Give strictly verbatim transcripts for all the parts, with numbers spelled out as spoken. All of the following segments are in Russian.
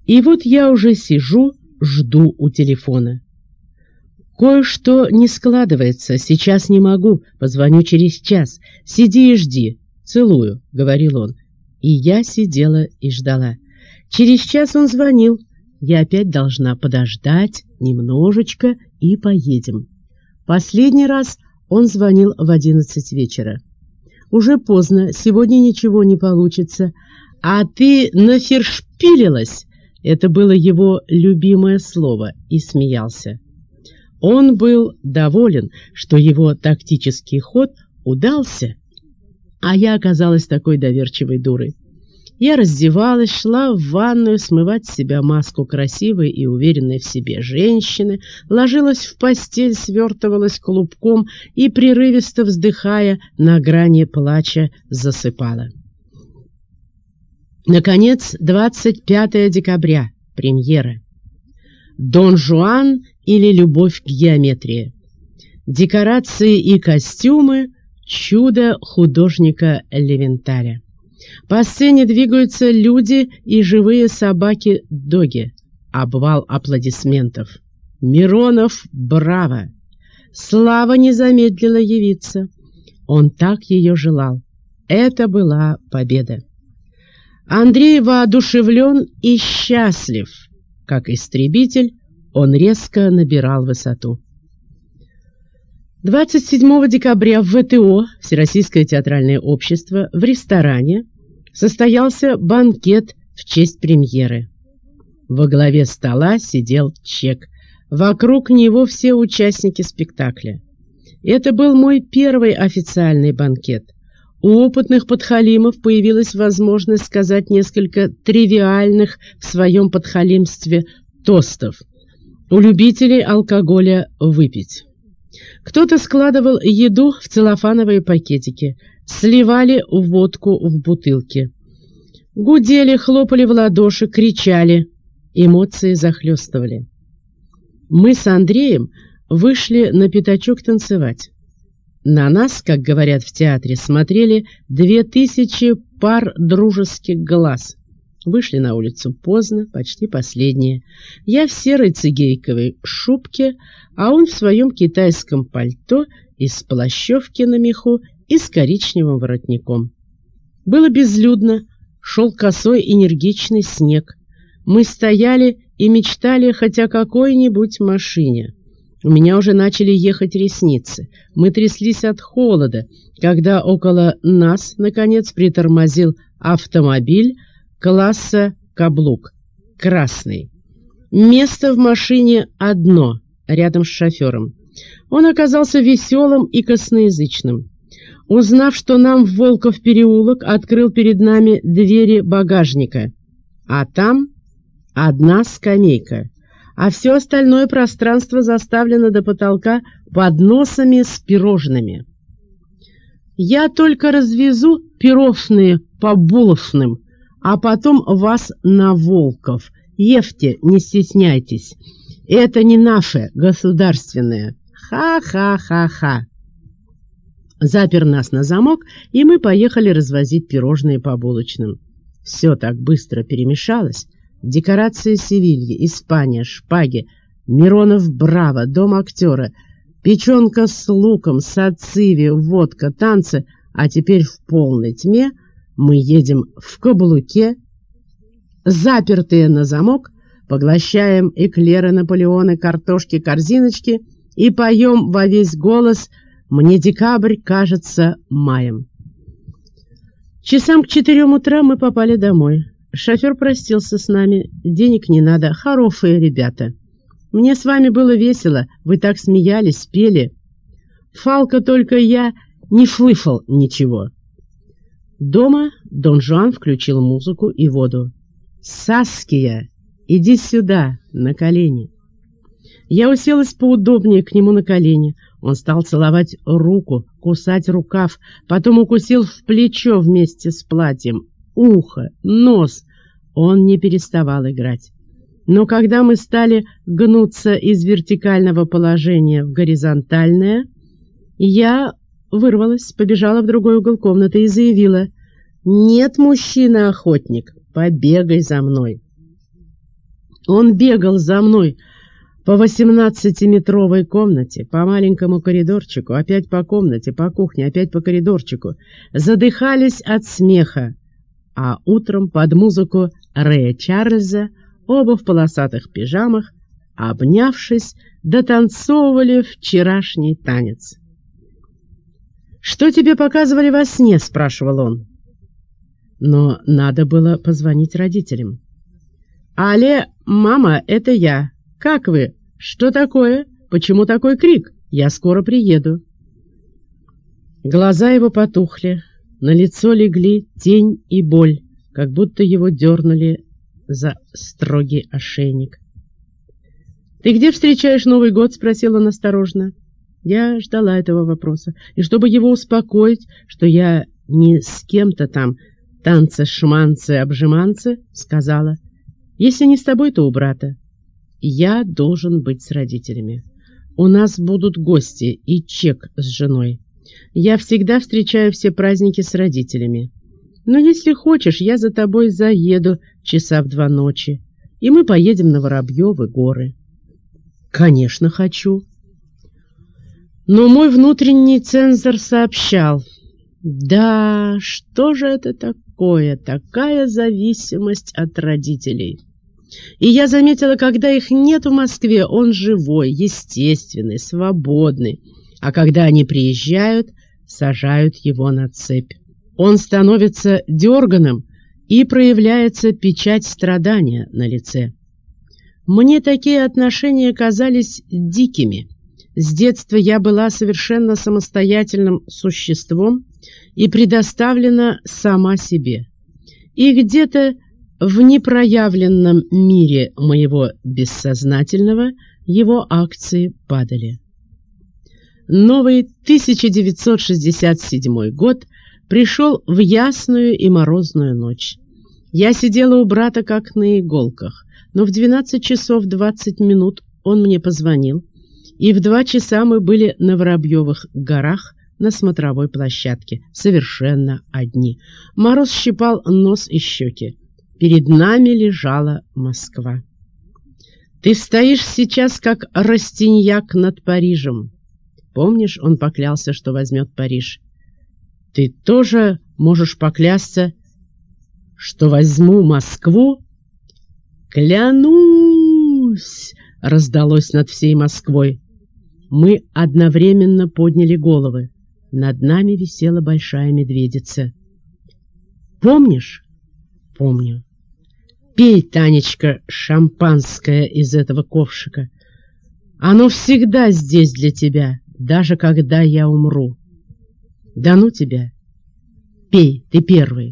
И вот я уже сижу, жду у телефона. Кое-что не складывается, сейчас не могу, позвоню через час. Сиди и жди, целую, — говорил он. И я сидела и ждала. Через час он звонил. Я опять должна подождать немножечко и поедем. Последний раз он звонил в одиннадцать вечера. Уже поздно, сегодня ничего не получится. А ты нафершпилилась. Это было его любимое слово, и смеялся. Он был доволен, что его тактический ход удался, а я оказалась такой доверчивой дурой. Я раздевалась, шла в ванную смывать с себя маску красивой и уверенной в себе женщины, ложилась в постель, свертывалась клубком и, прерывисто вздыхая, на грани плача засыпала. Наконец, двадцать пятое декабря, премьера. «Дон Жуан» или «Любовь к геометрии». Декорации и костюмы — чудо художника Левенталя. По сцене двигаются люди и живые собаки-доги. Обвал аплодисментов. Миронов браво! Слава не замедлила явиться. Он так ее желал. Это была победа. Андрей воодушевлен и счастлив. Как истребитель, он резко набирал высоту. двадцать седьмого декабря в вэ тэ о, Всероссийское театральное общество, в ресторане состоялся банкет в честь премьеры. Во главе стола сидел Чек. Вокруг него все участники спектакля. Это был мой первый официальный банкет. У опытных подхалимов появилась возможность сказать несколько тривиальных в своем подхалимстве тостов. У любителей алкоголя выпить. Кто-то складывал еду в целлофановые пакетики, сливали водку в бутылки. Гудели, хлопали в ладоши, кричали. Эмоции захлестывали. Мы с Андреем вышли на пятачок танцевать. На нас, как говорят в театре, смотрели две тысячи пар дружеских глаз. Вышли на улицу поздно, почти последние. Я в серой цигейковой шубке, а он в своем китайском пальто из плащевки на меху и с коричневым воротником. Было безлюдно, шел косой энергичный снег. Мы стояли и мечтали хоть о какой-нибудь машине. У меня уже начали ехать ресницы. Мы тряслись от холода, когда около нас, наконец, притормозил автомобиль класса «Каблук», красный. Место в машине одно, рядом с шофером. Он оказался веселым и косноязычным. Узнав, что нам в Волков переулок, открыл перед нами двери багажника. А там одна скамейка, а все остальное пространство заставлено до потолка подносами с пирожными. «Я только развезу пирожные по булочным, а потом вас на Волков. Ешьте, не стесняйтесь. Это не наше, государственное. Ха-ха-ха-ха». Запер нас на замок, и мы поехали развозить пирожные по булочным. Все так быстро перемешалось. Декорации Севильи, Испания, шпаги, Миронов браво, дом актера, печенка с луком, сациви, водка, танцы, а теперь в полной тьме мы едем в каблуке, запертые на замок, поглощаем эклеры, наполеоны, картошки, корзиночки и поем во весь голос «Мне декабрь кажется маем». Часам к четырем утра мы попали домой. Шофер простился с нами. Денег не надо. Хорошие ребята. Мне с вами было весело. Вы так смеялись, пели. Фалка только я не слышал ничего. Дома Дон Жуан включил музыку и воду. «Саския, иди сюда, на колени». Я уселась поудобнее к нему на колени. Он стал целовать руку, кусать рукав, потом укусил в плечо вместе с платьем, ухо, нос. Он не переставал играть. Но когда мы стали гнуться из вертикального положения в горизонтальное, я вырвалась, побежала в другой угол комнаты и заявила: «Нет, мужчина-охотник, побегай за мной». Он бегал за мной по восемнадцатиметровой комнате, по маленькому коридорчику, опять по комнате, по кухне, опять по коридорчику. Задыхались от смеха, а утром под музыку Рэя Чарльза, оба в полосатых пижамах, обнявшись, дотанцовывали вчерашний танец. «Что тебе показывали во сне?» — спрашивал он. Но надо было позвонить родителям. «Алле, мама, это я. Как вы? Что такое? Почему такой крик? Я скоро приеду». Глаза его потухли, на лицо легли тень и боль, как будто его дернули за строгий ошейник. «Ты где встречаешь Новый год?» — спросил он осторожно. Я ждала этого вопроса, и чтобы его успокоить, что я не с кем-то там танцы-шманцы-обжиманцы, сказала: «Если не с тобой, то у брата. Я должен быть с родителями. У нас будут гости и чек с женой. Я всегда встречаю все праздники с родителями. Но если хочешь, я за тобой заеду часа в два ночи, и мы поедем на Воробьевы горы». «Конечно, хочу». Но мой внутренний цензор сообщал: «Да, что же это такое, такая зависимость от родителей?» И я заметила, когда их нет в Москве, он живой, естественный, свободный, а когда они приезжают, сажают его на цепь. Он становится дерганым, и проявляется печать страдания на лице. Мне такие отношения казались дикими. С детства я была совершенно самостоятельным существом и предоставлена сама себе. И где-то в непроявленном мире моего бессознательного его акции падали. Новый тысяча девятьсот шестьдесят седьмой год пришел в ясную и морозную ночь. Я сидела у брата как на иголках, но в двенадцать часов двадцать минут он мне позвонил, и в два часа мы были на Воробьевых горах на смотровой площадке, совершенно одни. Мороз щипал нос и щеки. Перед нами лежала Москва. «Ты стоишь сейчас, как Растиньяк над Парижем». Помнишь, он поклялся, что возьмет Париж? «Ты тоже можешь поклясться, что возьму Москву?» «Клянусь!» — раздалось над всей Москвой. Мы одновременно подняли головы. Над нами висела большая медведица. «Помнишь?» «Помню». «Пей, Танечка, шампанское из этого ковшика. Оно всегда здесь для тебя, даже когда я умру. Да ну тебя! Пей, ты первый».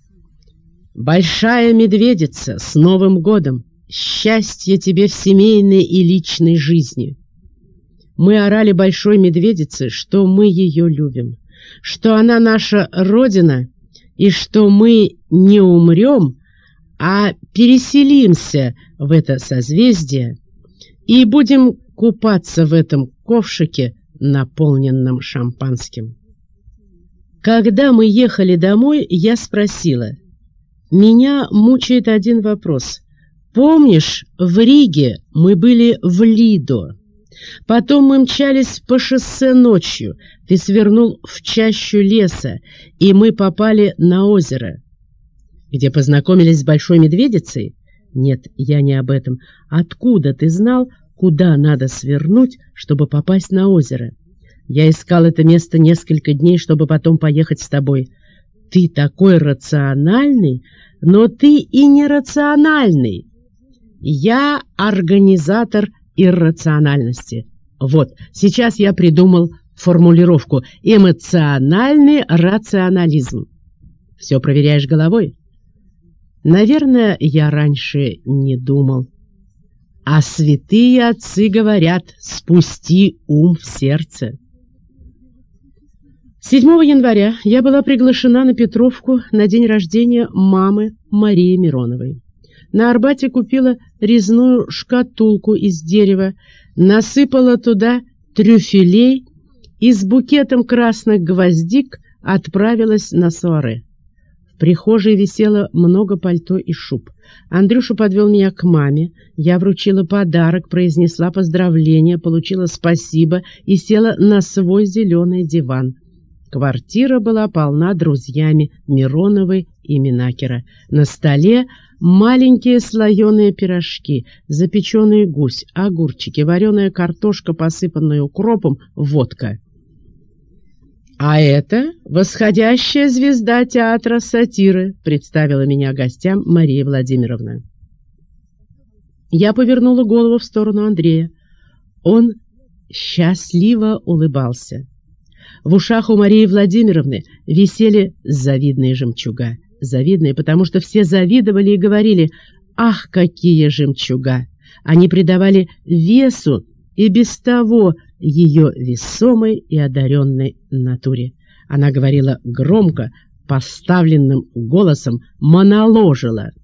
«Большая медведица, с Новым годом! Счастья тебе в семейной и личной жизни!» Мы орали большой медведице, что мы ее любим, что она наша Родина, и что мы не умрем, а переселимся в это созвездие и будем купаться в этом ковшике, наполненном шампанским. Когда мы ехали домой, я спросила: «Меня мучает один вопрос. Помнишь, в Риге мы были в Лидо? Потом мы мчались по шоссе ночью, ты свернул в чащу леса, и мы попали на озеро, где познакомились с большой медведицей?» «Нет, я не об этом. Откуда ты знал, куда надо свернуть, чтобы попасть на озеро? Я искал это место несколько дней, чтобы потом поехать с тобой. Ты такой рациональный, но ты и нерациональный. Я организатор иррациональности. Вот, сейчас я придумал формулировку: эмоциональный рационализм. Все проверяешь головой?» Наверное, я раньше не думал. А святые отцы говорят: спусти ум в сердце. седьмого января я была приглашена на Петровку на день рождения мамы Марии Мироновой. На Арбате купила резную шкатулку из дерева, насыпала туда трюфелей и с букетом красных гвоздик отправилась на соаре. В прихожей висело много пальто и шуб. Андрюша подвел меня к маме, я вручила подарок, произнесла поздравления, получила спасибо и села на свой зеленый диван. Квартира была полна друзьями Мироновой и Минакера. На столе маленькие слоеные пирожки, запеченный гусь, огурчики, вареная картошка, посыпанная укропом, водка. «А это восходящая звезда театра сатиры», — представила меня гостям Мария Владимировна. Я повернула голову в сторону Андрея. Он счастливо улыбался. В ушах у Марии Владимировны висели завидные жемчуга. Завидные, потому что все завидовали и говорили: «Ах, какие жемчуга!» Они придавали весу и без того ее весомой и одаренной натуре. Она говорила громко, поставленным голосом, моноложила.